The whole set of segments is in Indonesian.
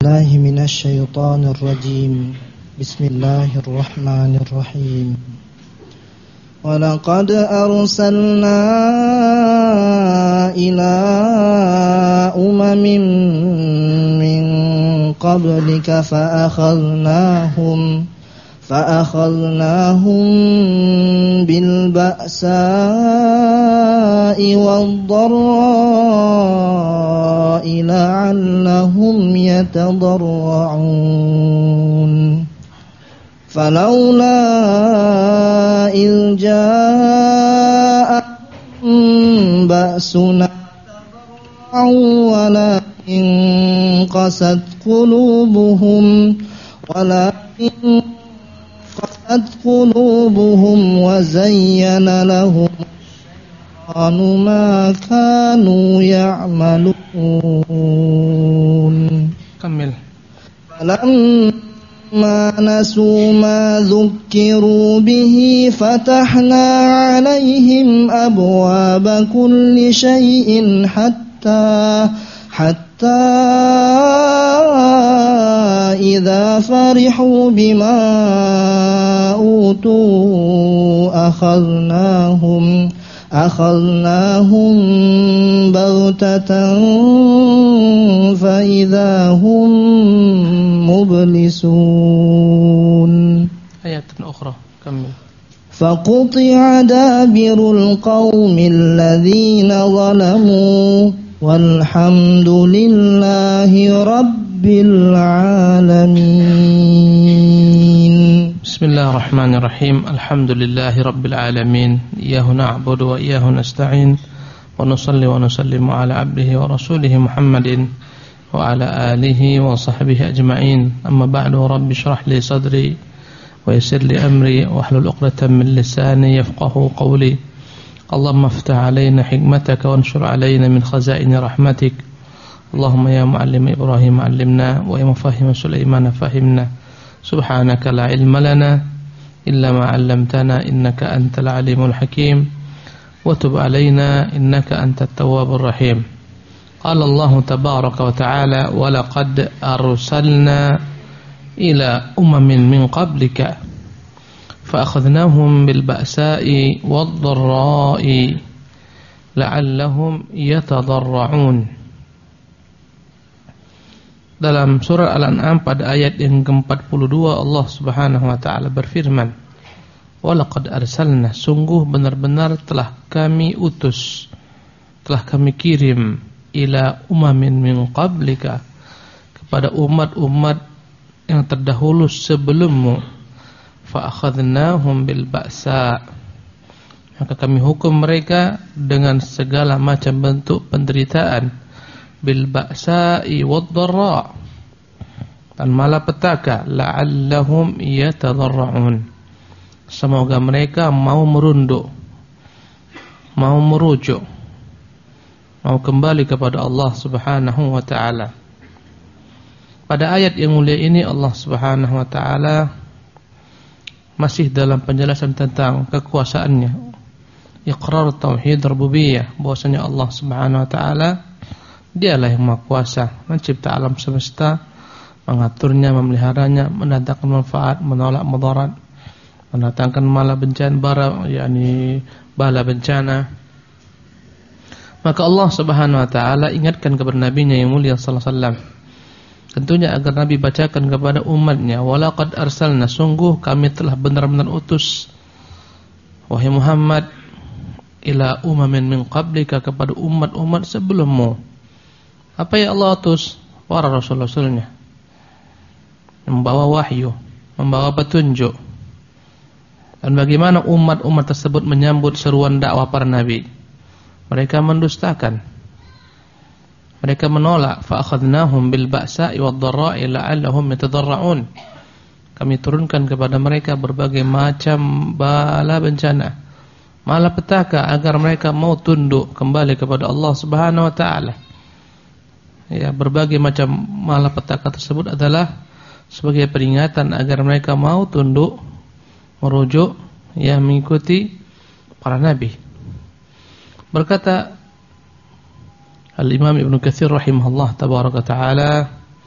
الله من الشيطان الرجيم بسم الله الرحمن الرحيم ولقد أرسلنا إلى أمم من قبلك فأخذناهم بالبأساء والضراء لعلهم يتضرعون فلولا إذ جاءهم بأسنا ولكن قست قلوبهم وزين لهم الشيطان ما كانوا يعملون كمل فلما نسوا ما ذكروا به فتحنا عليهم أبواب كل شيء حتى إذا فرحوا بما أوتوا أخذناهم بغتة فإذا هم مبلسون. آيات أخرى كمل. فقطع دابر القوم الذين ظلموا والحمد لله رب العالمين. بسم الله الرحمن الرحيم. الحمد لله رب العالمين. إياه نعبد وإياه نستعين ونصلي ونسلم على عبده ورسوله محمد وعلى آله وصحبه أجمعين. أما بعد رب اشرح لي صدري ويسر لي أمري واحلل عقدة من لساني يفقهوا قولي. اللهم افتح علينا حكمتك وانشر علينا من خزائن رحمتك. اللهم يا معلم إبراهيم علمنا ويا مفهم سليمان فهمنا. سبحانك لا علم لنا إلا ما علمتنا إنك أنت العليم الحكيم وتب علينا إنك أنت التواب الرحيم. قال الله تبارك وتعالى ولقد أرسلنا إلى أمم من قبلك فأخذناهم بالبأساء والضراء لعلهم يتضرعون. Dalam surah Al-An'am pada ayat yang ke-42 Allah Subhanahu wa taala berfirman, "Walaqad arsalna, sungguh benar-benar telah kami utus, telah kami kirim ila umamin min qablika, kepada umat-umat yang terdahulu sebelummu, fa akhadnahum bil ba'sa, maka kami hukum mereka dengan segala macam bentuk penderitaan, bil ba'sa'i wad-dharra, dan malapetaka, la'allahum yatadarra'un, semoga mereka mau merunduk, mau merujuk, mau kembali kepada Allah Subhanahu wa taala. Pada ayat yang mulia ini Allah Subhanahu wa taala masih dalam penjelasan tentang kekuasaannya, iqrar tauhid rububiyah, bahwasanya Allah Subhanahu wa taala Dialah yang Maha Kuasa, mencipta alam semesta, mengaturnya, memeliharanya, mendatangkan manfaat, menolak mudarat, mendatangkan bala bencana. Maka Allah Subhanahu wa taala ingatkan kepada nabinya yang mulia sallallahu alaihi wasallam, tentunya agar Nabi bacakan kepada umatnya, walaqad arsalna, sungguh kami telah benar-benar utus wahai Muhammad ila umamin min qablika, kepada umat-umat sebelummu. Apa yang Allah utus? Para rasul-rasulnya, membawa wahyu, membawa petunjuk. Dan bagaimana umat-umat tersebut menyambut seruan dakwah para nabi? Mereka mendustakan, mereka menolak. Fa akhadnahum bil ba'sa'i wad-dharra'i la'allahum yatadarra'un. Kami turunkan kepada mereka berbagai macam bala bencana, malapetaka, agar mereka mau tunduk kembali kepada Allah Subhanahu wa taala. Ya, berbagai macam malapetaka tersebut adalah sebagai peringatan agar mereka mau tunduk, merujuk, ya, mengikuti para nabi. Berkata Al-Imam Ibnu Katsir rahimahullah tabaraka taala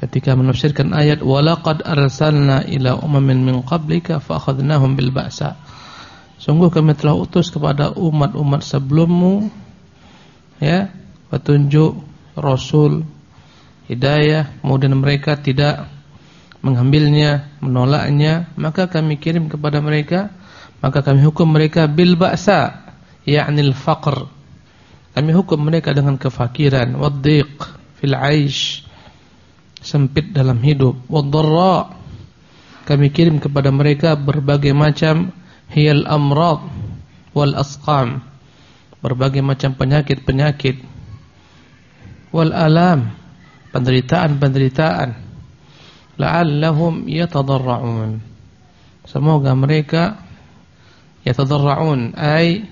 ketika menafsirkan ayat walaqad arsalna ila umamin min qablika fa akhadnahum bil ba'sa. Sungguh kami telah utus kepada umat-umat sebelummu ya, petunjuk, rasul, hidayah, kemudian mereka tidak mengambilnya, menolaknya, maka kami kirim kepada mereka, maka kami hukum mereka bil ba'sa, ya'nil faqr. Kami hukum mereka dengan kefakiran, wadhiq fil 'aish, sempit dalam hidup, wadh-dharra. Kami kirim kepada mereka berbagai macam hiyal amrad wal asqam, berbagai macam penyakit-penyakit, wal alam, penderitaan-penderitaan, la'allahum yatadarra'un. Semoga mereka yatadarra'un ay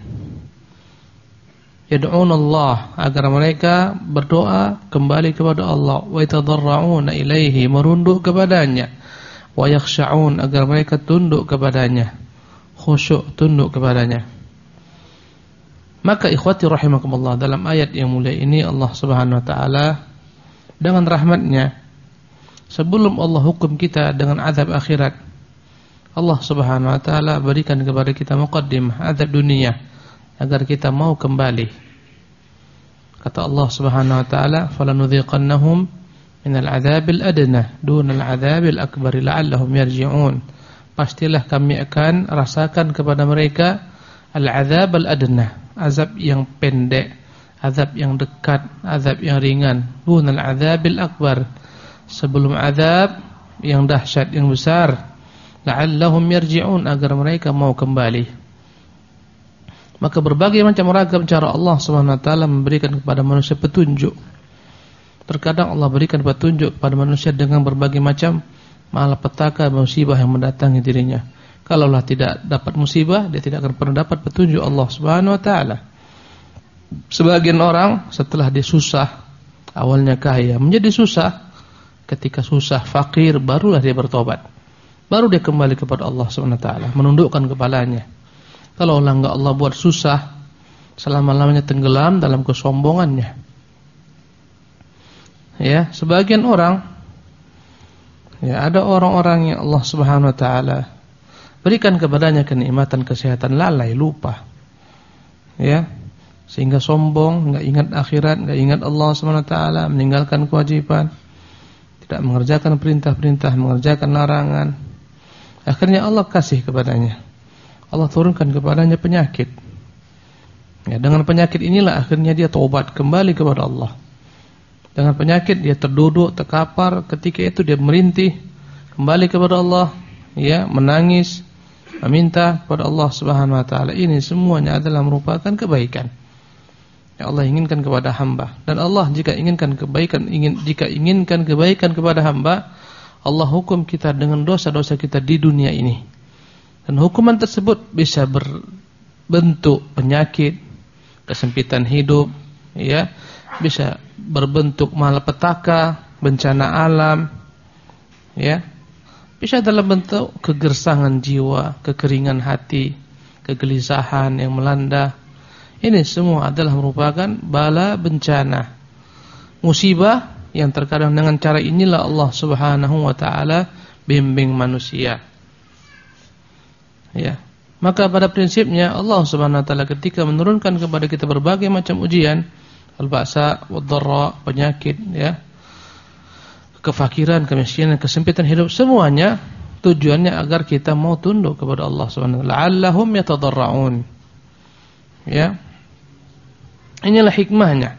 yad'un Allah, agar mereka berdoa kembali kepada Allah, wa yatadarra'una ilaihi, merunduk kepadanya, wa yakhsha'un, agar mereka tunduk kepadanya, khusyuk tunduk kepadanya. Maka ikhwati rahimakumullah, dalam ayat yang mulia ini Allah Subhanahu wa taala dengan rahmatnya, sebelum Allah hukum kita dengan azab akhirat, Allah Subhanahu wa taala berikan kepada kita muqaddimah azab dunia agar kita mau kembali. Kata Allah Subhanahu wa taala, "Falanudhiqannahum minal 'adzabil adna dunal 'adzabil akbar la'allahum yarji'un." Pastilah kami akan rasakan kepada mereka al-'adzab al-adna, azab yang pendek, azab yang dekat, azab yang ringan, dunal 'adzabil akbar, sebelum azab yang dahsyat, yang besar, la'allahum yarji'un, agar mereka mau kembali. Maka berbagai macam ragam cara Allah Subhanahu wa taala memberikan kepada manusia petunjuk. Terkadang Allah berikan petunjuk kepada manusia dengan berbagai macam malapetaka, musibah yang mendatangi dirinya. Kalaulah tidak dapat musibah, dia tidak akan pernah dapat petunjuk Allah Subhanahu wa taala. Sebagian orang setelah dia susah, awalnya kaya, menjadi susah, ketika susah, fakir, barulah dia bertobat. Baru dia kembali kepada Allah Subhanahu wa taala, menundukkan kepalanya. Kalaulah enggak Allah buat susah, selama-lamanya tenggelam dalam kesombongannya. Ya, sebagian orang, ya, ada orang-orang yang Allah Subhanahu wa taala berikan kepadanya kenikmatan kesehatan, lalai, lupa. Ya, sehingga sombong, enggak ingat akhirat, enggak ingat Allah Subhanahu wa taala, meninggalkan kewajiban, tidak mengerjakan perintah-perintah, mengerjakan larangan. Akhirnya Allah kasih kepadanya, Allah turunkan kepadanya penyakit. Ya, dengan penyakit inilah akhirnya dia taubat kembali kepada Allah. Dengan penyakit dia terduduk, terkapar, ketika itu dia merintih kembali kepada Allah, ya, menangis, meminta kepada Allah Subhanahu wa taala. Ini semuanya adalah merupakan kebaikan yang Allah inginkan kepada hamba. Dan Allah jika inginkan kebaikan, jika inginkan kebaikan kepada hamba, Allah hukum kita dengan dosa-dosa kita di dunia ini. Dan hukuman tersebut bisa berbentuk penyakit, kesempitan hidup, ya, bisa berbentuk malapetaka, bencana alam, ya, bisa dalam bentuk kegersangan jiwa, kekeringan hati, kegelisahan yang melanda. Ini semua adalah merupakan bala, bencana, musibah yang terkadang dengan cara inilah Allah Subhanahu wa taala bimbing manusia. Ya, maka pada prinsipnya Allah Subhanahu wa taala ketika menurunkan kepada kita berbagai macam ujian, al-ba'sa wad-dharra, penyakit, ya, kefakiran, kemiskinan, kesempitan hidup, semuanya tujuannya agar kita mau tunduk kepada Allah Subhanahu wa taala, la'allahum yatadarra'un. Ya. Inilah hikmahnya.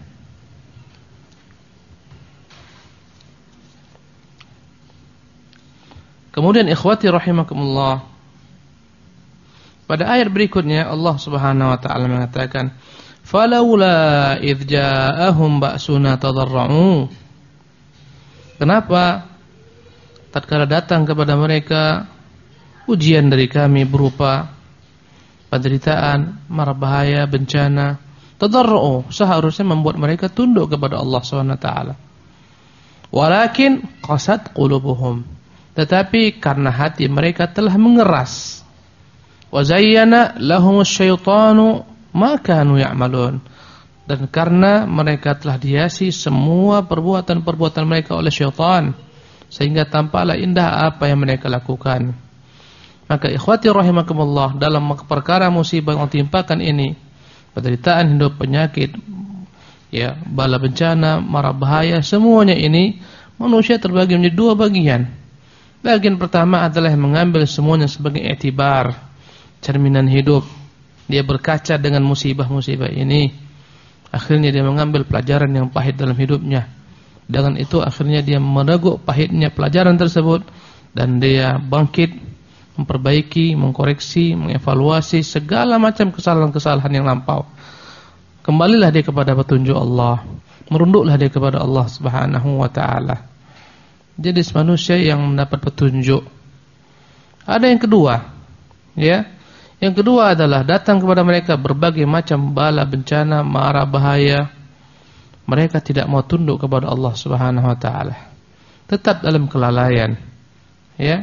Kemudian ikhwati rahimakumullah, pada ayat berikutnya Allah Subhanahu wa taala mengatakan, "Falaula idz ja'ahum ba'suna tadarra'u." Kenapa tatkala datang kepada mereka ujian dari kami berupa penderitaan, mara bahaya, bencana, tadarra'u, seharusnya membuat mereka tunduk kepada Allah Subhanahu wa taala. Walakin qasat qulubuhum, tetapi karena hati mereka telah mengeras. Wa zayyana lahumus syaitanu ma kanu ya'malun, dan karena mereka telah dihiasi semua perbuatan-perbuatan mereka oleh syaitan, sehingga tampaklah indah apa yang mereka lakukan. Maka ikhwati rahimakumullah, dalam perkara musibah yang timpakan ini, penderitaan hidup, penyakit, ya, bala bencana, mara bahaya, semuanya ini manusia terbagi menjadi dua bagian. Bagian pertama adalah yang mengambil semuanya sebagai i'tibar, cerminan hidup. Dia berkaca dengan musibah-musibah ini, akhirnya dia mengambil pelajaran yang pahit dalam hidupnya. Dengan itu akhirnya dia meneguk pahitnya pelajaran tersebut, dan dia bangkit, memperbaiki, mengkoreksi, mengevaluasi segala macam kesalahan-kesalahan yang lampau. Kembalilah dia kepada petunjuk Allah, merunduklah dia kepada Allah Subhanahu wa taala. Jadi manusia yang mendapat petunjuk. Ada yang kedua, ya. Yang kedua adalah datang kepada mereka berbagai macam bala bencana, mara bahaya. Mereka tidak mau tunduk kepada Allah Subhanahu wa taala. Tetap dalam kelalaian. Ya.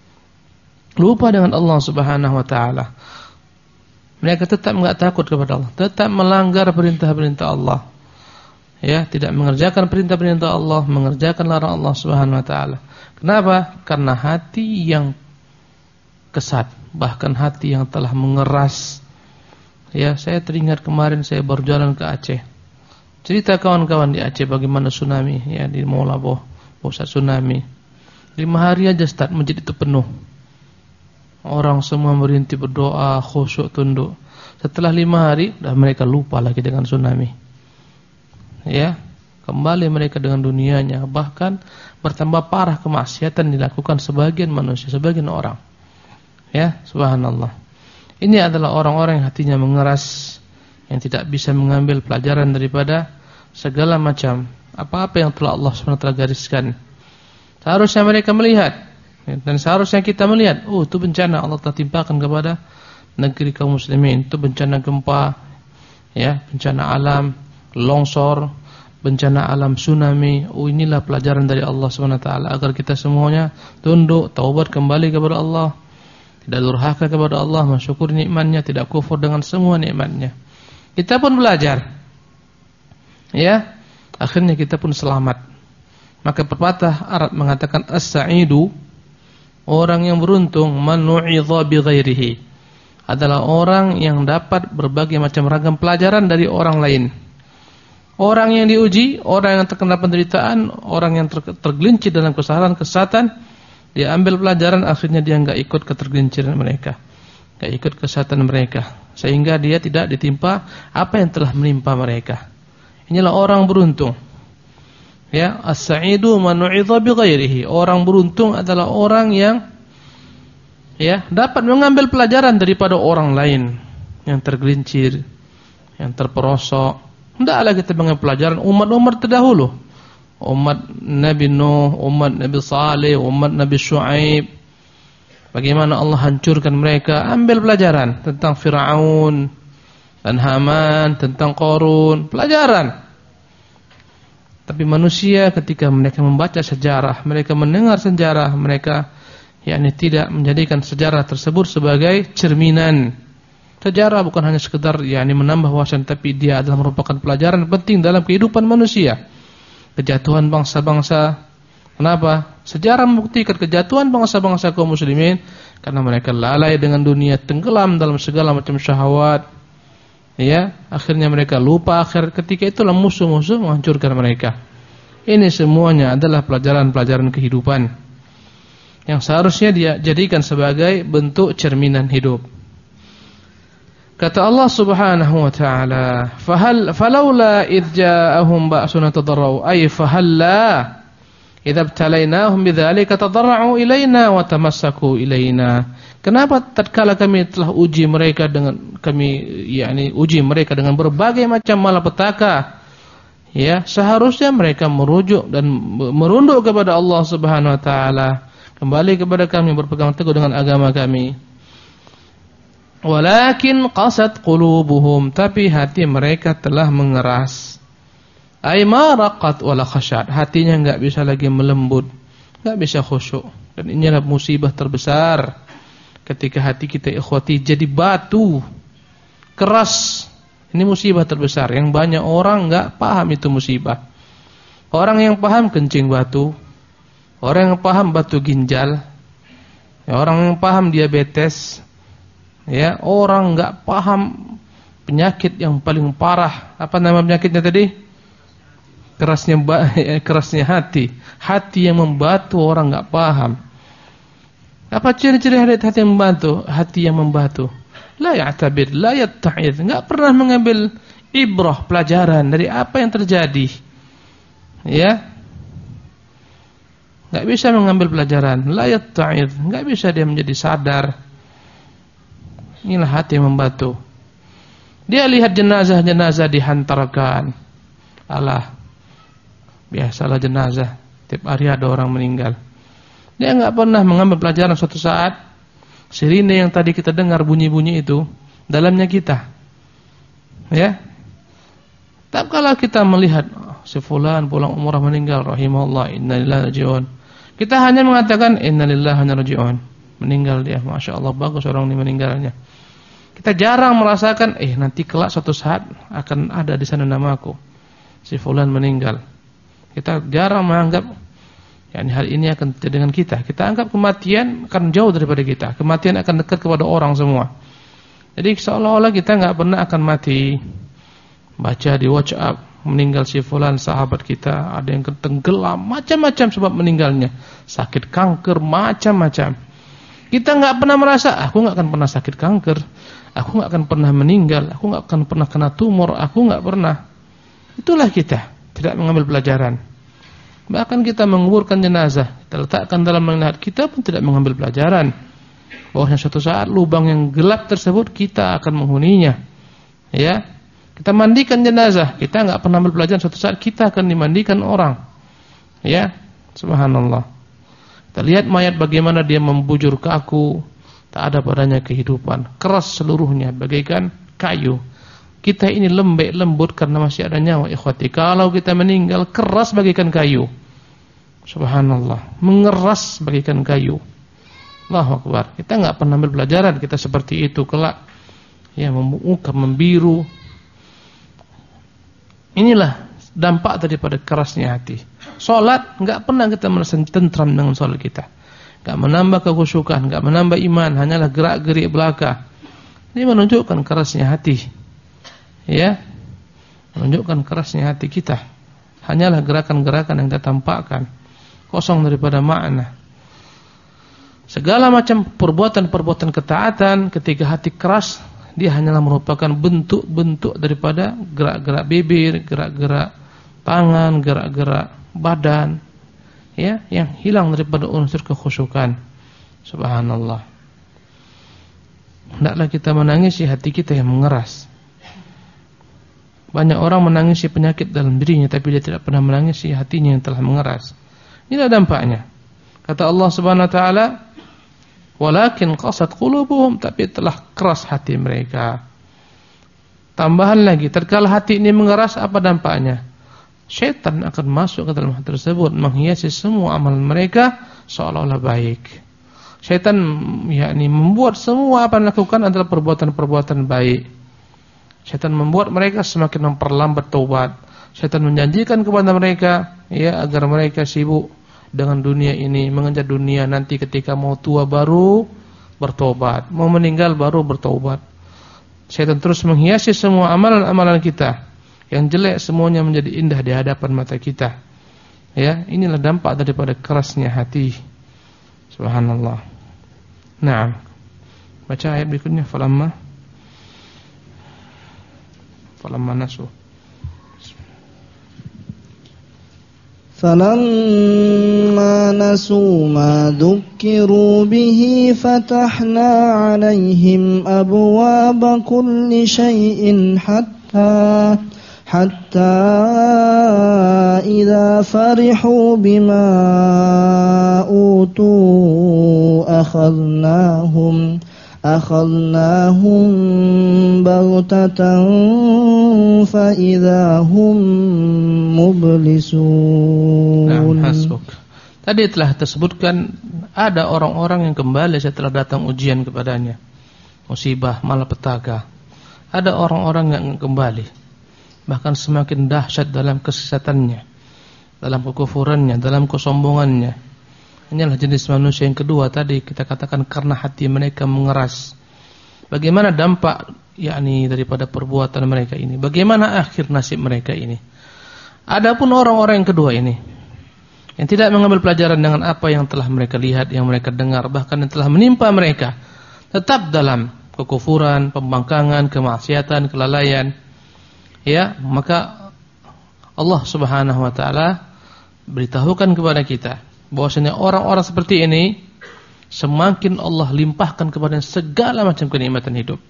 Lupa dengan Allah Subhanahu wa taala. Mereka tetap enggak takut kepada Allah, tetap melanggar perintah-perintah Allah. Ya, tidak mengerjakan perintah-perintah Allah, mengerjakan larangan Allah Subhanahu wa taala. Kenapa? Karena hati yang kesat, bahkan hati yang telah mengeras. Ya, saya teringat kemarin saya baru jalan ke Aceh. Cerita kawan-kawan di Aceh bagaimana tsunami, ya, di Maulaboh, pusat tsunami. 5 hari aja start masjid itu penuh. Orang semua merintih berdoa, khusyuk, tunduk. Setelah 5 hari, dah mereka lupa lagi dengan tsunami. Ya, kembali mereka dengan dunianya. Bahkan bertambah parah kemaksiatan dilakukan sebagian manusia, sebagian orang. Ya, subhanallah. Ini adalah orang-orang yang hatinya mengeras, yang tidak bisa mengambil pelajaran daripada segala macam apa-apa yang telah Allah SWT gariskan. Seharusnya mereka melihat, dan seharusnya kita melihat, oh, itu bencana Allah telah timpakan kepada negeri kaum muslimin. Itu bencana gempa, ya, bencana alam, longsor, bencana alam, tsunami. Oh, inilah pelajaran dari Allah SWT agar kita semuanya tunduk, taubat kembali kepada Allah, tidak durhaka kepada Allah, mensyukuri nikmatnya, tidak kufur dengan semua nikmatnya. Kita pun belajar, ya, akhirnya kita pun selamat. Maka pepatah Arab mengatakan as-sa'idu, orang yang beruntung, man nu'idha bi ghairihi, adalah orang yang dapat berbagai macam ragam pelajaran dari orang lain. Orang yang diuji, orang yang terkena penderitaan, orang yang tergelincir dalam kesalahan-kesesatan, dia ambil pelajaran, akhirnya dia enggak ikut ketergelinciran mereka, enggak ikut kesesatan mereka, sehingga dia tidak ditimpa apa yang telah menimpa mereka. Inilah orang beruntung. Ya, as-sa'idu man nu'idha bi ghairihi. Orang beruntung adalah orang yang, ya, dapat mengambil pelajaran daripada orang lain yang tergelincir, yang terperosok. Hendaklah kita mengambil pelajaran umat-umat terdahulu. Umat Nabi Nuh, umat Nabi Saleh, umat Nabi Syuaib. Bagaimana Allah hancurkan mereka. Ambil pelajaran tentang Fir'aun dan Haman, tentang Qarun. Pelajaran. Tapi manusia ketika mereka membaca sejarah, mereka mendengar sejarah, mereka yakni tidak menjadikan sejarah tersebut sebagai cerminan. Sejarah bukan hanya sekedar yakni menambah wawasan, tapi dia adalah merupakan pelajaran penting dalam kehidupan manusia. Kejatuhan bangsa-bangsa. Kenapa? Sejarah membuktikan kejatuhan bangsa-bangsa kaum muslimin karena mereka lalai dengan dunia, tenggelam dalam segala macam syahwat. Ya, akhirnya mereka lupa akhir, ketika itulah musuh-musuh menghancurkan mereka. Ini semuanya adalah pelajaran-pelajaran kehidupan yang seharusnya dia jadikan sebagai bentuk cerminan hidup. Kata Allah Subhanahu wa taala, "Falaula idh ja'ahum ba'suna tadarra'u ay fahalla idza ibtalainahum bidzalika tadarra'u ilaina wa tamassaku ilaina." Kenapa tatkala kami telah uji mereka dengan uji mereka dengan berbagai macam malapetaka, ya, seharusnya mereka merujuk dan merunduk kepada Allah Subhanahu wa taala, kembali kepada kami, berpegang teguh dengan agama kami. Walakin qasat qulubuhum, tapi hati mereka telah mengeras. Ay ma raqat wala khashat, hatinya enggak bisa lagi melembut, enggak bisa khusyuk. Dan inilah musibah terbesar. Ketika hati kita ikhwati jadi batu, keras. Ini musibah terbesar yang banyak orang enggak paham itu musibah. Orang yang paham kencing batu, orang yang paham batu ginjal, ya, orang yang paham diabetes, ya, orang enggak paham penyakit yang paling parah. Apa nama penyakitnya tadi? Kerasnya hati yang membatu, orang enggak paham. Apa ciri-ciri hati yang membatu? Hati yang membatu, la ya'tabir, la yatta'idh, enggak pernah mengambil ibrah, pelajaran dari apa yang terjadi. Ya, enggak bisa mengambil pelajaran, la yatta'idh, enggak bisa dia menjadi sadar. Inilah hati yang membatu. Dia lihat jenazah-jenazah dihantarkan. Alah, biasalah jenazah, tiap hari ada orang meninggal. Dia enggak pernah mengambil pelajaran suatu saat sirine yang tadi kita dengar bunyi-bunyi itu dalamnya kita. Ya. Tak kala kita melihat si fulan pulang umrah meninggal rahimahullah, innalillahi raji'un. Kita hanya mengatakan innalillahi wa inna ilaihi raji'un. Meninggal dia, masyaallah bagus orang ini meninggalnya. Kita jarang merasakan nanti kelak suatu saat akan ada di sana namaku. Si fulan meninggal. Kita jarang menganggap hal ini akan terjadi dengan kita. Kita anggap kematian akan jauh daripada kita. Kematian akan dekat kepada orang semua. Jadi seolah-olah kita enggak pernah akan mati. Baca di WhatsApp meninggal si fulan sahabat kita, ada yang tenggelam, macam-macam sebab meninggalnya. Sakit kanker, macam-macam. Kita enggak pernah merasa aku enggak akan pernah sakit kanker. Aku enggak akan pernah meninggal, aku enggak akan pernah kena tumor, aku enggak pernah. Itulah kita, tidak mengambil pelajaran. Bahkan kita menguburkan jenazah, kita letakkan dalam lahat, kita pun tidak mengambil pelajaran. Bahwasanya suatu saat lubang yang gelap tersebut kita akan menghuninya. Ya. Kita mandikan jenazah, kita enggak pernah ambil pelajaran suatu saat kita akan dimandikan orang. Ya. Subhanallah. Kita lihat mayat bagaimana dia membujur kaku, tak ada padanya kehidupan, keras seluruhnya bagaikan kayu. Kita ini lembut karena masih ada nyawa, ikhwati. Kalau kita meninggal keras bagaikan kayu. Subhanallah, mengeras bagaikan kayu. Allahu Akbar. Kita enggak pernah ambil pelajaran, kita seperti itu kelak. Ya, memukam, membiru. Inilah dampak daripada kerasnya hati. Salat enggak pernah kita merasa tentram dengan salat kita. Enggak menambah kekhusyukan, enggak menambah iman, hanyalah gerak-gerik belaka. Ini menunjukkan kerasnya hati. Ya. Menunjukkan kerasnya hati kita. Hanyalah gerakan-gerakan yang kita tampakkan, kosong daripada makna. Segala macam perbuatan-perbuatan ketaatan ketika hati keras, dia hanyalah merupakan bentuk-bentuk daripada gerak-gerak bibir, gerak-gerak tangan, gerak-gerak badan, ya, yang hilang daripada unsur kekhusyukan. Subhanallah. Hendaklah kita menangisi hati kita yang mengeras. Banyak orang menangisi penyakit dalam dirinya, tapi dia tidak pernah menangisi hatinya yang telah mengeras. Inilah dampaknya. Kata Allah Subhanahu wa taala, walakin qasat qulubuhum, tapi telah keras hati mereka. Tambahan lagi, tatkala hati ini mengeras, apa dampaknya? Syaitan akan masuk ke dalam hati tersebut, menghiasi semua amalan mereka seolah-olah baik. Syaitan membuat semua apa yang dilakukan adalah perbuatan-perbuatan baik. Syaitan membuat mereka semakin memperlambat taubat. Syaitan menjanjikan kepada mereka, ya, agar mereka sibuk dengan dunia ini, mengejar dunia, nanti ketika mau tua baru bertobat, mau meninggal baru bertobat. Syaitan terus menghiasi semua amalan-amalan kita. Yang jelek semuanya menjadi indah di hadapan mata kita. Ya, inilah dampak daripada kerasnya hati. Subhanallah. Naam. Baca ayat berikutnya, falamma nasu. فَلَمَّا نَسُوا مَا ذُكِّرُوا بِهِ فَتَحْنَا عَلَيْهِمْ أَبْوَابَ كُلِّ شَيْءٍ حَتَّى إِذَا فَرِحُوا بِمَا أُوتُوا أَخَذْنَاهُمْ بَغْتَةً فَإِذَا هُمْ مُبْلِسُونَ. Nah, hasbuk. Tadi telah tersebutkan ada orang-orang yang kembali setelah datang ujian kepadanya, musibah, malapetaka. Ada orang-orang yang kembali, bahkan semakin dahsyat dalam kesesatannya, dalam kekufurannya, dalam kesombongannya. Inilah jenis manusia yang kedua tadi kita katakan karena hati mereka mengeras. Bagaimana dampak daripada perbuatan mereka ini? Bagaimana akhir nasib mereka ini? Adapun orang-orang yang kedua ini yang tidak mengambil pelajaran dengan apa yang telah mereka lihat, yang mereka dengar, bahkan yang telah menimpa mereka, tetap dalam kekufuran, pembangkangan, kemaksiatan, kelalaian, maka Allah Subhanahu wa taala beritahukan kepada kita bahwasanya orang-orang seperti ini semakin Allah limpahkan kepada segala macam kenikmatan hidup.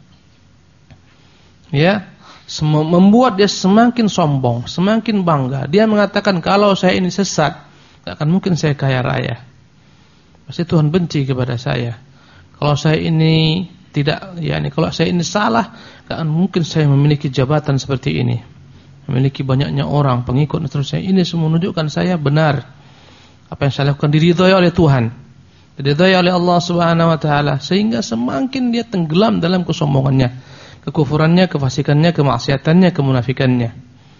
Membuat dia semakin sombong, semakin bangga. Dia mengatakan kalau saya ini sesat, tidak akan mungkin saya kaya raya. Pasti Tuhan benci kepada saya. Kalau saya ini kalau saya ini salah, tidak akan mungkin saya memiliki jabatan seperti ini, memiliki banyaknya orang, pengikut dan seterusnya. Ini semua menunjukkan saya benar. Apa yang saya lakukan diridhai oleh Tuhan, diridhai oleh Allah Subhanahu wa taala, sehingga semakin dia tenggelam dalam kesombongannya, kekufurannya, kefasikannya, kemaksiatannya, kemunafikannya.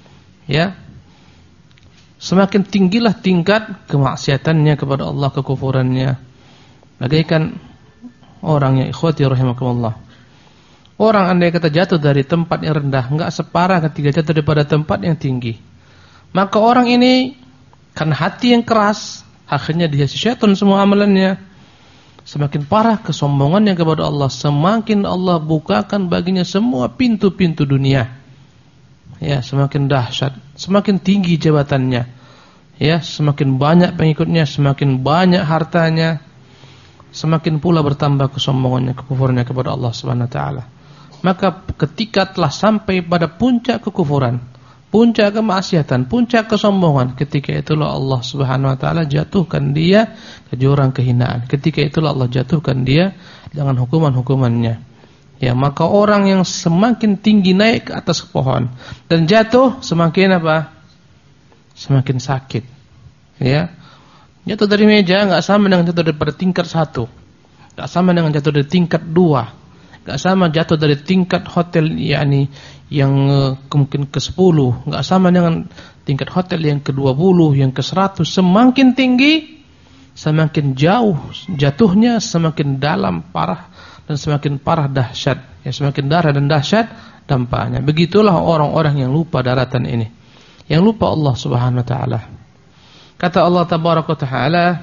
Semakin tinggilah tingkat kemaksiatannya kepada Allah, kekufurannya. Bagaikan orang yang ikhwati rahimakumullah. Orang andai kata jatuh dari tempat yang rendah, enggak separah ketika jatuh daripada tempat yang tinggi. Maka orang ini karena hati yang keras, akhirnya dihiasi syaitan semua amalannya. Semakin parah kesombongannya kepada Allah, semakin Allah bukakan baginya semua pintu-pintu dunia. Semakin dahsyat, semakin tinggi jabatannya. Semakin banyak pengikutnya, semakin banyak hartanya, semakin pula bertambah kesombongannya, kekufurannya kepada Allah Subhanahu wa taala. Maka ketika telah sampai pada puncak kekufuran, puncak kemaksiatan, puncak kesombongan, ketika itulah Allah Subhanahu wa taala jatuhkan dia ke jurang kehinaan. Ketika itulah Allah jatuhkan dia dengan hukuman-hukumannya. Maka orang yang semakin tinggi naik ke atas pohon dan jatuh, semakin apa? Semakin sakit. Jatuh dari meja enggak sama dengan jatuh daripada tingkat 1. Enggak sama dengan jatuh dari tingkat 2. Enggak sama jatuh dari tingkat hotel yang mungkin ke-10, enggak sama dengan tingkat hotel yang ke-20, yang ke-100. Semakin tinggi, semakin jauh jatuhnya, semakin dalam parah dan semakin parah dahsyat. Semakin darah dan dahsyat dampaknya. Begitulah orang-orang yang lupa daratan ini, yang lupa Allah Subhanahu wa taala. Kata Allah tabaraka taala,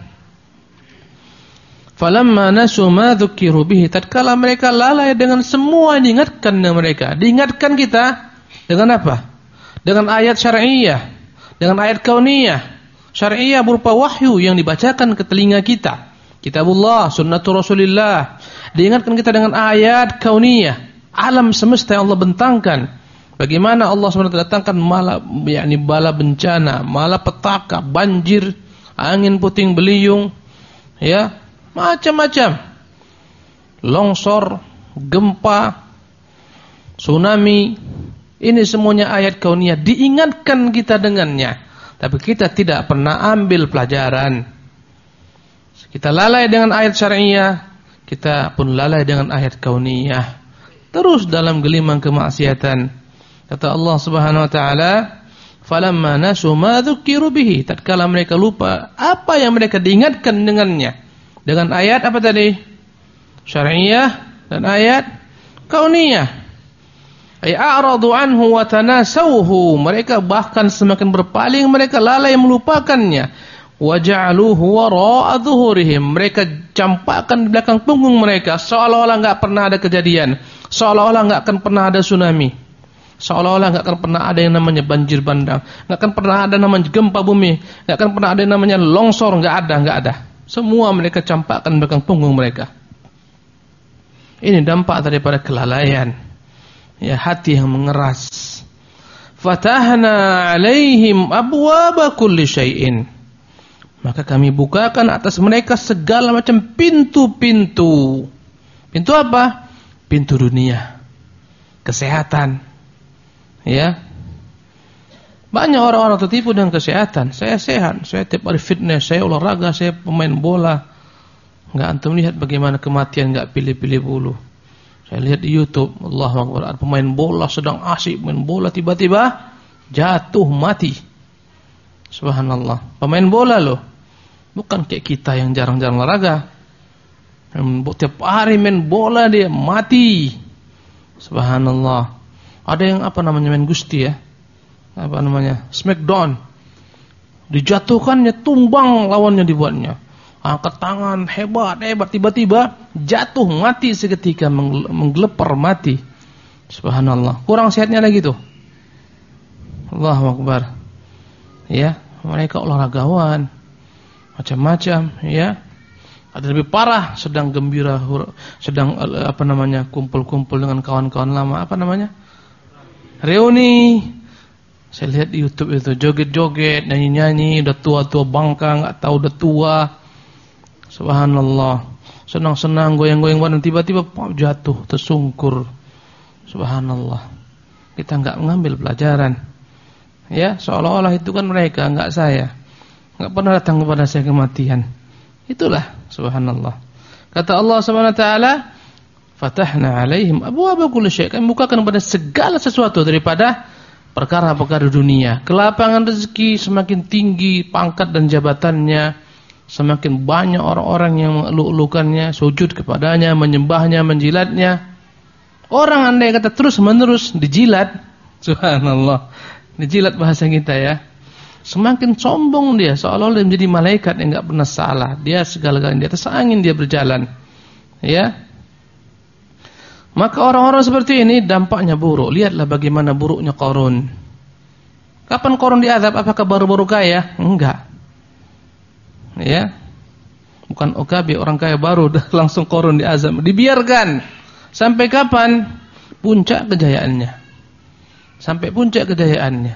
falamma nasu ma dzukiru bihi, tatkala mereka lalai dengan semua yang diingatkan dengan mereka. Diingatkan kita dengan apa? Dengan ayat syar'iyyah, dengan ayat kauniyah. Syar'iyyah berupa wahyu yang dibacakan ke telinga kita, kitabullah, sunnatur Rasulillah. Diingatkan kita dengan ayat kauniyah, alam semesta yang Allah bentangkan. Bagaimana Allah SWT datangkan bala bencana, malapetaka, banjir, angin puting beliung, macam-macam, longsor, gempa, tsunami. Ini semuanya ayat kauniyah, diingatkan kita dengannya, tapi kita tidak pernah ambil pelajaran. Kita lalai dengan ayat syar'iyyah, kita pun lalai dengan ayat kauniyah, terus dalam gelimang kemaksiatan. Kata Allah Subhanahu wa taala, falamma nasu ma dzukiru bihi, tatkala mereka lupa apa yang mereka diingatkan dengannya. Dengan ayat apa tadi? Syar'iyyah dan ayat kauniyah. Ay a'radu anhu wa tanasawhu, mereka bahkan semakin berpaling, mereka lalai melupakannya. Wa ja'aluhu wara'a dhuhurihim, mereka campakkan di belakang punggung mereka, seolah-olah enggak pernah ada kejadian, seolah-olah enggak akan pernah ada tsunami, seolah-olah enggak akan pernah ada yang namanya banjir bandang, enggak akan pernah ada namanya gempa bumi, enggak akan pernah ada yang namanya longsor, enggak ada. Semua mereka campakkan di belakang punggung mereka. Ini dampak daripada kelalaian, hati yang mengeras. Fatahna 'alaihim abwaaba kulli syai'in, maka kami bukakan atas mereka segala macam pintu-pintu. Pintu apa? Pintu dunia, kesehatan. Banyak orang-orang tertipu dengan kesehatan. Saya sehat, saya tiap hari fitness, saya olahraga, saya pemain bola. Enggak antum lihat bagaimana kematian enggak pilih-pilih bulu. Saya lihat di YouTube, Allahu Akbar, ada pemain bola sedang asik main bola, tiba-tiba jatuh mati. Subhanallah. Pemain bola loh. Bukan kayak kita yang jarang-jarang olahraga. Tiap hari main bola dia mati. Subhanallah. Ada yang main gusti ya. Smackdown. Dijatuhkannya, tumbang lawannya dibuatnya. Angkat tangan, hebat, tiba-tiba jatuh mati seketika, menggelepar mati. Subhanallah. Kurang sehatnya lagi tuh. Allahu Akbar. Ya, mereka olahragawan macam-macam, ya. Ada lebih parah, sedang gembira, sedang kumpul-kumpul dengan kawan-kawan lama, reuni. Saya lihat di YouTube itu joget-joget, nyanyi-nyanyi, udah tua-tua bangka, enggak tahu udah tua. Subhanallah. Senang-senang goyang-goyang badan, tiba-tiba jatuh, tersungkur. Subhanallah. Kita enggak mengambil pelajaran. Ya, seolah-olah itu kan mereka, enggak saya. Enggak pernah datang kepada saya kematian. Itulah subhanallah. Kata Allah Subhanahu wa taala, "Fatahna 'alaihim abwaaba kulli syai'." Kami bukakan kepada segala sesuatu daripada perkara-perkara dunia. Kelapangan rezeki semakin tinggi pangkat dan jabatannya, semakin banyak orang-orang yang mengeluh-elukannya, sujud kepadanya, menyembahnya, menjilatnya. Orang andai kata terus-menerus dijilat, subhanallah. Dijilat bahasa kita ya. Semakin sombong dia, seolah-olah menjadi malaikat yang enggak pernah salah. Dia segala-galanya di atas angin dia berjalan. Ya. Maka orang-orang seperti ini dampaknya buruk. Lihatlah bagaimana buruknya Qarun. Kapan Qarun diazab? Apakah baru-baru kaya? Enggak. Ya. Bukan OKB orang kaya baru langsung Qarun diazab. Dibiarkan. Sampai kapan? Puncak kejayaannya. Sampai puncak kejayaannya.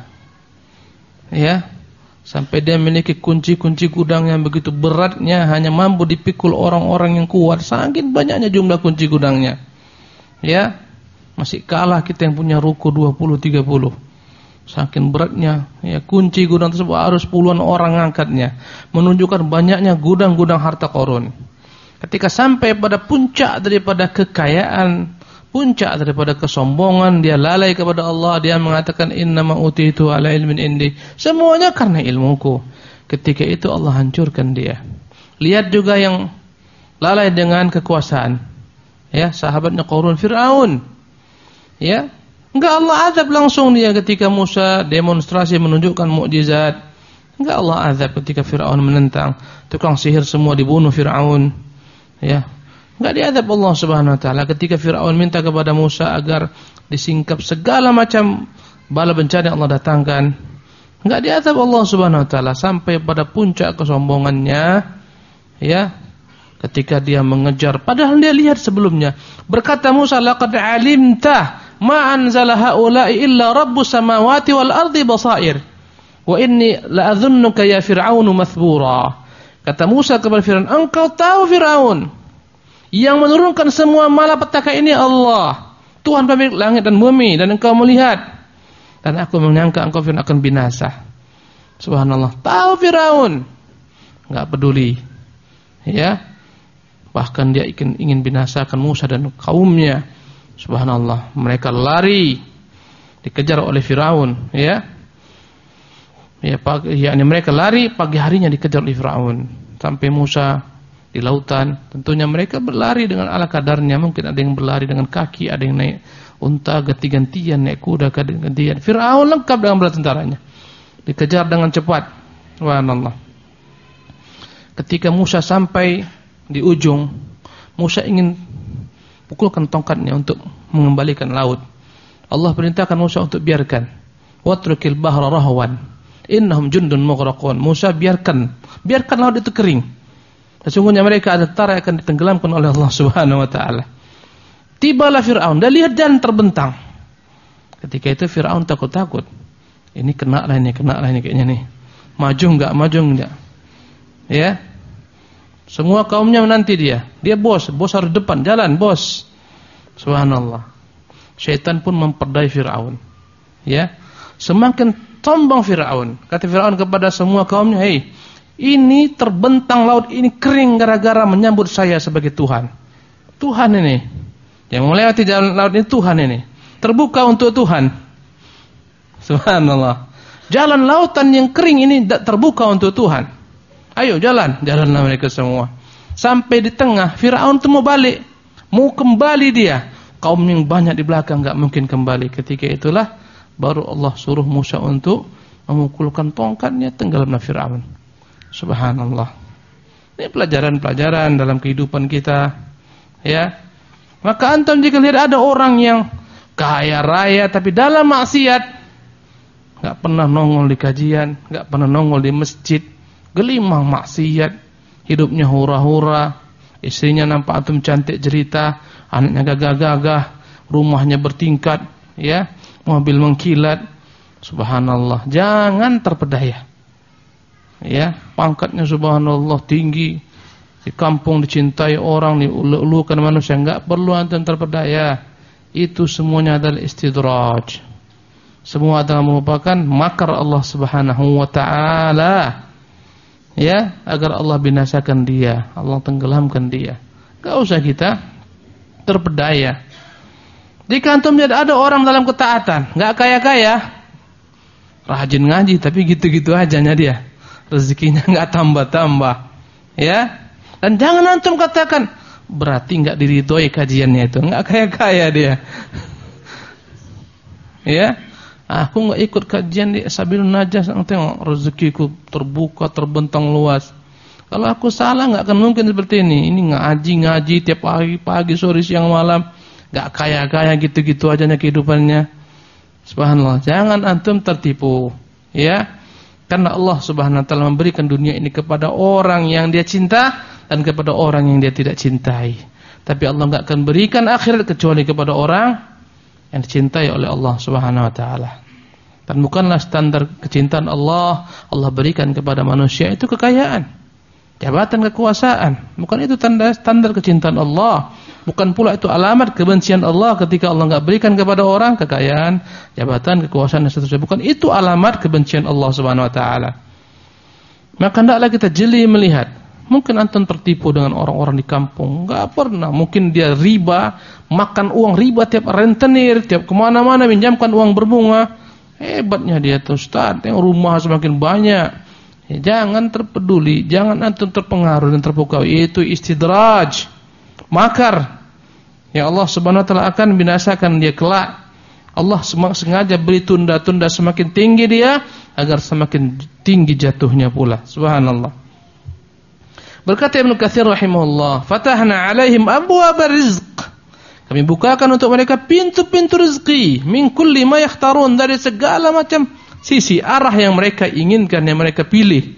Ya. Sampai dia memiliki kunci-kunci gudang yang begitu beratnya, hanya mampu dipikul orang-orang yang kuat. Saking banyaknya jumlah kunci gudangnya. Ya, masih kalah kita yang punya ruko 20-30. Saking beratnya, ya, kunci gudang tersebut harus puluhan orang angkatnya. Menunjukkan banyaknya gudang-gudang harta Qarun. Ketika sampai pada puncak daripada kekayaan, puncak daripada kesombongan, dia lalai kepada Allah. Dia mengatakan innama utitu ala ilmin indi. Semuanya karena ilmuku. Ketika itu Allah hancurkan dia. Lihat juga yang lalai dengan kekuasaan. Ya, sahabatnya Qarun, Fir'aun. Ya, enggak Allah azab langsung dia ketika Musa demonstrasi menunjukkan mukjizat. Enggak Allah azab ketika Fir'aun menentang. Tukang sihir semua dibunuh Fir'aun. Ya. Enggak diazab Allah Subhanahu wa taala ketika Firaun minta kepada Musa agar disingkap segala macam bala bencana yang Allah datangkan. Enggak diazab Allah Subhanahu wa taala sampai pada puncak kesombongannya, ya. Ketika dia mengejar padahal dia lihat sebelumnya. Berkata Musa, "Laqad 'alimta ma anzala haula'i illa rabbus samawati wal ardi basair. Wa inni la'adhunnuka ya Fir'aunu mathbura." Kata Musa kepada Firaun, "Engkau tahu Firaun, yang menurunkan semua malapetaka ini Allah, Tuhan pemilik langit dan bumi, dan engkau melihat. Dan aku menyangka engkau Firaun akan binasa." Subhanallah. Tahu Firaun, enggak peduli. Ya. Bahkan dia ingin binasakan Musa dan kaumnya. Subhanallah. Mereka lari, dikejar oleh Firaun, ya. Mereka lari, pagi harinya dikejar oleh Firaun. Sampai Musa di lautan, tentunya mereka berlari dengan ala kadarnya. Mungkin ada yang berlari dengan kaki, ada yang naik unta, ganti-gantian naik kuda, ganti-gantian. Firaun lengkap dengan bala tentaranya, dikejar dengan cepat. Subhanallah. Ketika Musa sampai di ujung, Musa ingin pukulkan tongkatnya untuk mengembalikan laut. Allah perintahkan Musa untuk biarkan. Watrukil bahra rahwan, innahum jundun mughraqun. Musa biarkan laut itu kering. Sesungguhnya mereka ada tentara yang akan ditenggelamkan oleh Allah Subhanahu wa taala. Tibalah Firaun, dia lihat jalan terbentang. Ketika itu Firaun takut-takut. Ini kena lah ini kayaknya nih. Maju enggak? Ya. Semua kaumnya menanti dia. Dia bos harus depan, jalan bos. Subhanallah. Syaitan pun memperdaya Firaun. Ya. Semakin sombong Firaun. Kata Firaun kepada semua kaumnya, "Hei, ini terbentang laut ini kering gara-gara menyambut saya sebagai Tuhan. Tuhan ini yang melewati jalan laut ini, Tuhan ini terbuka untuk Tuhan." Subhanallah. Jalan lautan yang kering ini terbuka untuk Tuhan. Ayo jalanlah mereka semua. Sampai di tengah, Fir'aun itu mau balik, mau kembali dia. Kaum yang banyak di belakang enggak mungkin kembali. Ketika itulah baru Allah suruh Musa untuk memukulkan tongkatnya, tenggelamlah Fir'aun. Subhanallah. Ini pelajaran-pelajaran dalam kehidupan kita, ya. Maka antum jika lihat ada orang yang kaya raya tapi dalam maksiat, enggak pernah nongol di kajian, enggak pernah nongol di masjid, gelimang maksiat, hidupnya hura-hura, istrinya nampak antum cantik jelita, anaknya gagah-gagah, rumahnya bertingkat, ya, mobil mengkilat. Subhanallah, jangan terpedaya. Ya, pangkatnya subhanallah tinggi, di kampung dicintai orang, diulu-ulukan manusia, enggak perlu antum terpedaya. Itu semuanya adalah istidraj. Semua adalah merupakan makar Allah Subhanahu wa taala. Ya, agar Allah binasakan dia, Allah tenggelamkan dia. Enggak usah kita terpedaya. Jika antum lihat ada orang dalam ketaatan, enggak kaya-kaya, rajin ngaji tapi gitu-gitu ajanya dia. Rezekinya enggak tambah-tambah. Ya. Dan jangan antum katakan berarti enggak diridhoi kajiannya itu, enggak kaya-kaya dia. Ya. Aku enggak ikut kajian di Sabilun Najah, tengok rezekiku terbuka, terbentang luas. Kalau aku salah enggak akan mungkin seperti ini. Ini ngaji tiap pagi, sore, siang, malam. Enggak kaya-kaya gitu-gitu aja kehidupannya. Subhanallah. Jangan antum tertipu, ya. Karena Allah Subhanahu wa taala memberikan dunia ini kepada orang yang dia cinta dan kepada orang yang dia tidak cintai. Tapi Allah enggak akan berikan akhirat kecuali kepada orang yang dicintai oleh Allah Subhanahu wa taala. Dan bukanlah standar kecintaan Allah berikan kepada manusia itu kekayaan, jabatan, kekuasaan. Bukan itu standar kecintaan Allah. Bukan pula itu alamat kebencian Allah ketika Allah enggak berikan kepada orang kekayaan, jabatan, kekuasaan dan seterusnya. Bukan itu alamat kebencian Allah Subhanahu wa taala. Maka hendaklah kita jeli melihat. Mungkin antum tertipu dengan orang-orang di kampung, enggak pernah. Mungkin dia riba, makan uang riba tiap rentenir, tiap kemana mana minjamkan uang berbunga. Hebatnya dia tuh Ustaz, yang rumah semakin banyak. Ya, jangan terpeduli, jangan antum terpengaruh dan terpukau. Itu istidraj, makar. Ya Allah Subhanahu wa taala akan binasakan dia kelak. Allah sengaja beri tunda-tunda semakin tinggi dia agar semakin tinggi jatuhnya pula. Subhanallah. Berkata Ibnu Katsir rahimahullah, "Fatahna 'alaihim abwaaba rizq." Kami bukakan untuk mereka pintu-pintu rezeki, min kulli ma yakhtarun, dari segala macam sisi arah yang mereka inginkan, yang mereka pilih.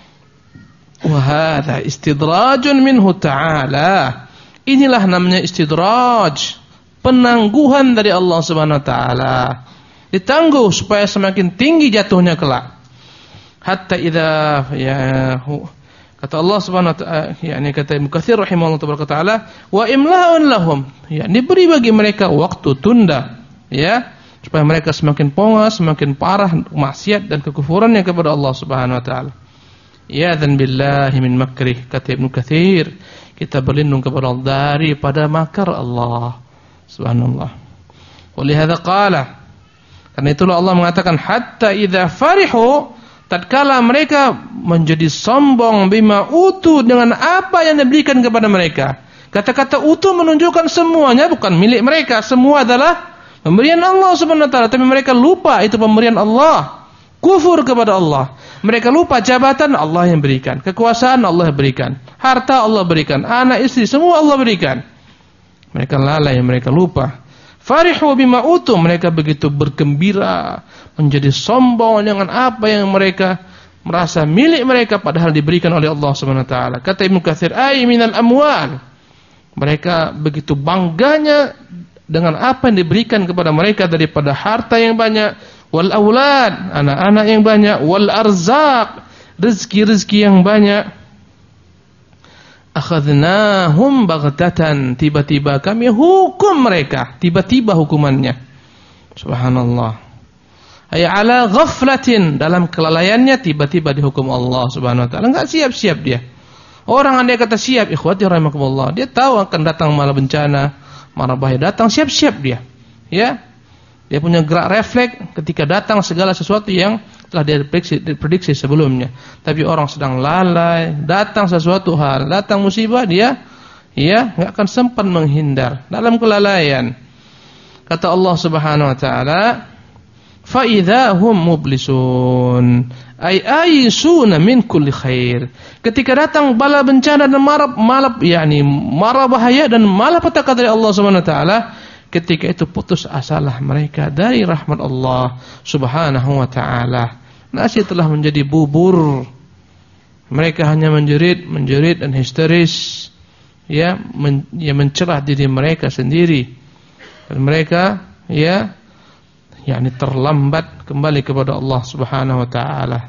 Wa hadza istidrajun minhu ta'ala. Inilah namanya istidraj, penangguhan dari Allah Subhanahu wa taala. Ditangguh supaya semakin tinggi jatuhnya kelak. Hatta idza kata Allah Subhanahu wa taala, yakni kata Ibnu Katsir rahimahullah taala, wa imla'un lahum, yakni beri bagi mereka waktu tunda, ya, supaya mereka semakin pongas, semakin parah maksiat dan kekufurannya kepada Allah Subhanahu wa taala. Ya dzan billahi min makrih, kata Ibnu Katsir, kita berlindung kepada Allah daripada makar Allah. Subhanallah. Walihada qala, karena itulah Allah mengatakan hatta idza farihu, tatkala mereka menjadi sombong bima utu, dengan apa yang diberikan kepada mereka. Kata-kata utu menunjukkan semuanya bukan milik mereka, semua adalah pemberian Allah Subhanahu wa taala, tapi mereka lupa itu pemberian Allah. Kufur kepada Allah. Mereka lupa jabatan Allah yang berikan, kekuasaan Allah yang berikan, harta Allah berikan, anak istri semua Allah berikan. Mereka lalai, mereka lupa. Farihu bima utu, mereka begitu bergembira, menjadi sombong dengan apa yang mereka merasa milik mereka padahal diberikan oleh Allah Subhanahu wa taala. Kata Ibnu Katsir, ai minal amwal. Mereka begitu bangganya dengan apa yang diberikan kepada mereka daripada harta yang banyak, wal aulad, anak-anak yang banyak, wal arzaq, rezeki-rezeki yang banyak. Akhadnahum baghtatan, tiba-tiba kami hukum mereka, tiba-tiba hukumannya. Subhanallah. Ay ala ghaflatin, dalam kelalaiannya tiba-tiba dihukum Allah Subhanahu wa taala. Enggak siap-siap dia. Orang andai kata siap, ikhwati rahimakumullah, dia tahu akan datang malah bencana, marah bahaya datang, siap-siap dia. Ya. Dia punya gerak refleks ketika datang segala sesuatu yang telah diprediksi sebelumnya. Tapi orang sedang lalai, datang sesuatu hal, datang musibah, dia enggak akan sempat menghindar dalam kelalaian. Kata Allah Subhanahu wa taala, fa idzahum mublisun ay aisuna min kulli khair. Ketika datang bala bencana dan mara bahaya dan malapetaka dari Allah Subhanahu wa taala, ketika itu putus asalah mereka dari rahmat Allah Subhanahu wa taala. Nasi telah menjadi bubur. Mereka hanya menjerit dan histeris, mencelah diri mereka sendiri. Dan mereka terlambat kembali kepada Allah Subhanahu wa taala.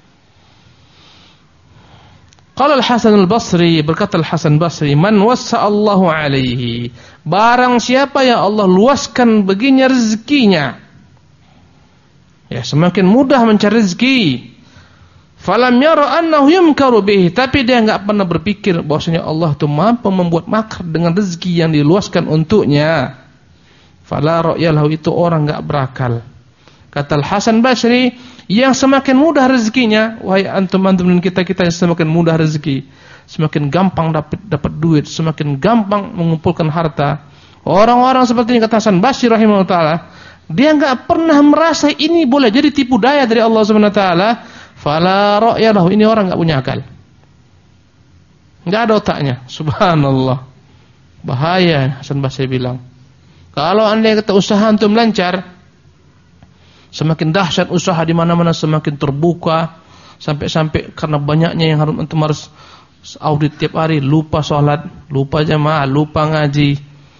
Qala Al-Hasan Al-Basri, berkata Al-Hasan Basri, man wassa'allahu alaihi, barang siapa yang Allah luaskan baginya rezekinya, semakin mudah mencari rezeki. Falam yara annahu yumkaru bihi, tapi dia enggak pernah berpikir bahwasanya Allah itu mampu membuat makar dengan rezeki yang diluaskan untuknya. Fala ra'yalahu, itu orang enggak berakal. Kata Al-Hasan Basri, yang semakin mudah rezekinya, wahai antum dan kita yang semakin mudah rezeki, semakin gampang dapat duit, semakin gampang mengumpulkan harta. Orang-orang seperti ini, kata Hasan Basri rahimahullah taala, dia enggak pernah merasa ini boleh jadi tipu daya dari Allah Subhanahu wa taala. Fala ra'yalahu, ini orang enggak punya akal. Enggak ada otaknya. Subhanallah. Bahaya, Hasan Basri bilang. Kalau Anda kata usaha antum lancar, semakin dahsyat usaha di mana-mana, semakin terbuka, sampai karena banyaknya yang harus audit tiap hari, lupa sholat, lupa jamaah, lupa ngaji,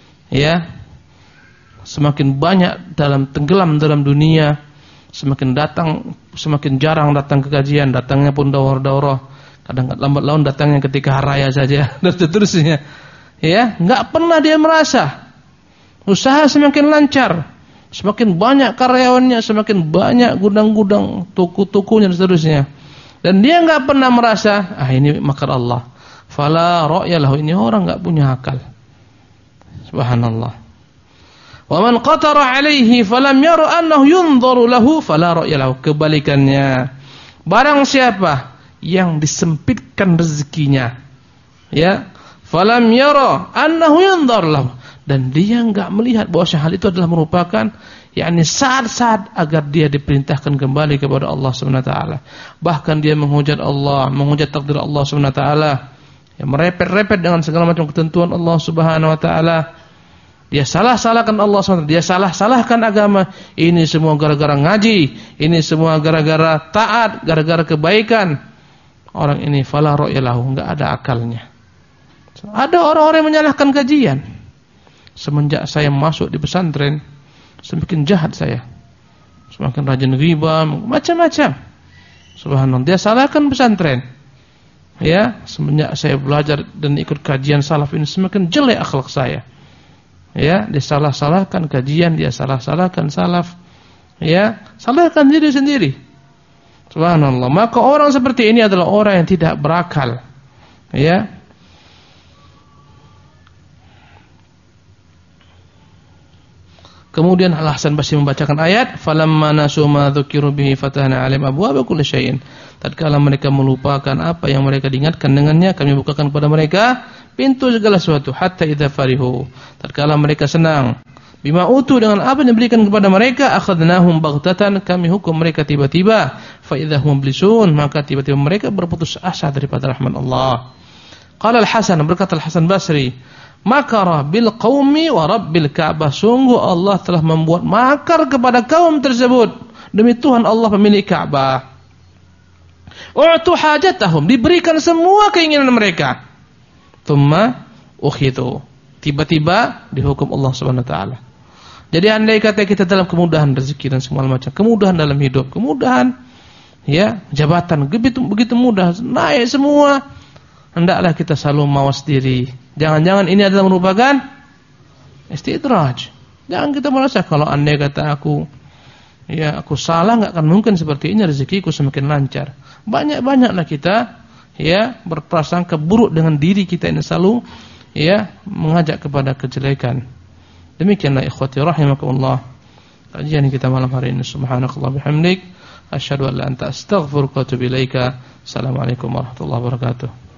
semakin banyak tenggelam dalam dunia, semakin jarang datang ke kajian, datangnya pun daurah-daurah, kadang lambat laun datangnya ketika hari raya saja dan seterusnya. Enggak pernah dia merasa usaha semakin lancar, semakin banyak karyawannya, semakin banyak gudang-gudang, toko-tokonya dan seterusnya. Dan dia enggak pernah merasa, ini makar Allah. Fala ra'yalahu, ini orang enggak punya akal. Subhanallah. Wa man qatara alaihi falam yara annahu yunzaru lahu fala ra'yalahu. Kebalikannya, barang siapa yang disempitkan rezekinya, falam yara annahu yunzaru lahu, dan dia enggak melihat bahwa hal itu adalah merupakan saat-saat agar dia diperintahkan kembali kepada Allah Subhanahu wa taala. Bahkan dia menghujat Allah, menghujat takdir Allah Subhanahu wa taala, merepet-repet dengan segala macam ketentuan Allah Subhanahu wa taala. Dia salah-salahkan Allah SWT, dia salah-salahkan agama. Ini semua gara-gara ngaji, ini semua gara-gara taat, gara-gara kebaikan. Orang ini fala ra'yalahu, enggak ada akalnya. Ada orang-orang yang menyalahkan kajian. Semenjak saya masuk di pesantren, semakin jahat saya, semakin rajin riba, macam-macam. Subhanallah, dia salahkan pesantren. Semenjak saya belajar dan ikut kajian salaf ini, semakin jelek akhlak saya. Dia salah-salahkan kajian, dia salah-salahkan salaf, salahkan diri sendiri. Subhanallah. Maka orang seperti ini adalah orang yang tidak berakal. Kemudian Al-Hasan Basri membacakan ayat, falamma nasu ma dzukiru bihi fatahna 'alaihim abwaaba kulli syai'in. Tatkala mereka melupakan apa yang mereka diingatkan dengannya, kami bukakan kepada mereka pintu segala sesuatu. Hatta idza farihu, tatkala mereka senang, bima utu, dengan apa yang diberikan kepada mereka, akhadnahum baghtatan, kami hukum mereka tiba-tiba. Fa idza hum mublisun, maka tiba-tiba mereka berputus asa daripada rahmat Allah. Qala Al-Hasan, berkata Al-Hasan Basri, makara bil qaumi wa rabbil Ka'bah, sungguh Allah telah membuat makar kepada kaum tersebut demi Tuhan Allah pemilik Ka'bah. U'tu hajatahum, diberikan semua keinginan mereka. Tsumma ukhitu, tiba-tiba dihukum Allah Subhanahu wa taala. Jadi andai kata kita dalam kemudahan rezeki dan segala macam, kemudahan dalam hidup, kemudahan jabatan begitu mudah naik semua, hendaklah kita selalu mawas diri. Jangan-jangan ini adalah merupakan istidraj. Jangan kita merasa kalau andai kata aku salah, enggak akan mungkin seperti ini rezekiku semakin lancar. Banyak-banyaklah kita berprasangka buruk dengan diri kita ini, selalu mengajak kepada kejelekan. Demikianlah ikhwati rahimakumullah kajian kita malam hari ini. Subhanakallah bihamdik, Asyhadu an la ilaha illa anta astaghfiruka wa atubu ilaika. Assalamualaikum warahmatullahi wabarakatuh.